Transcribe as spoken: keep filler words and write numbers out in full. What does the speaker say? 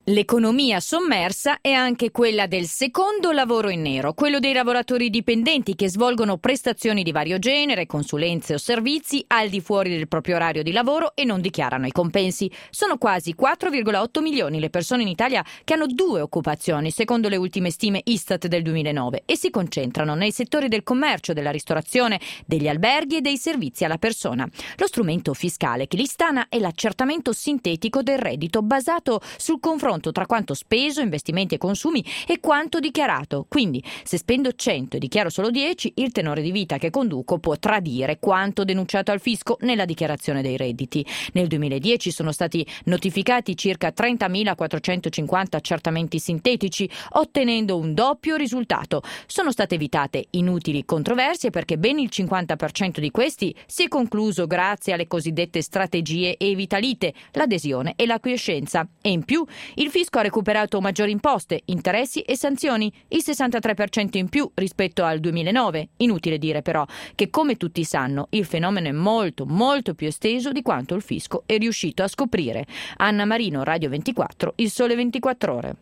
L'economia sommersa è anche quella del secondo lavoro in nero, quello dei lavoratori dipendenti che svolgono prestazioni di vario genere, consulenze o servizi al di fuori del proprio orario di lavoro e non dichiarano i compensi. Sono quasi quattro virgola otto milioni le persone in Italia che hanno due occupazioni, secondo le ultime stime Istat del duemilanove, e si concentrano nei settori del commercio, della ristorazione, degli alberghi e dei servizi alla persona. Lo strumento fiscale che li stana è l'accertamento sintetico del reddito basato sul confronto tra quanto speso, investimenti e consumi e quanto dichiarato. Quindi, se spendo cento e dichiaro solo dieci, il tenore di vita che conduco può tradire quanto denunciato al fisco nella dichiarazione dei redditi. Nel duemiladieci sono stati notificati circa trentamilaquattrocentocinquanta accertamenti sintetici, ottenendo un doppio risultato. Sono state evitate inutili controversie perché ben il cinquanta per cento di questi si è concluso grazie alle cosiddette strategie evitalite, l'adesione e l'acquiescenza. E in più, il fisco ha recuperato maggiori imposte, interessi e sanzioni, il sessantatré per cento in più rispetto al duemilanove. Inutile dire però che, come tutti sanno, il fenomeno è molto, molto più esteso di quanto il fisco è riuscito a scoprire. Anna Marino, Radio ventiquattro, Il Sole ventiquattro Ore.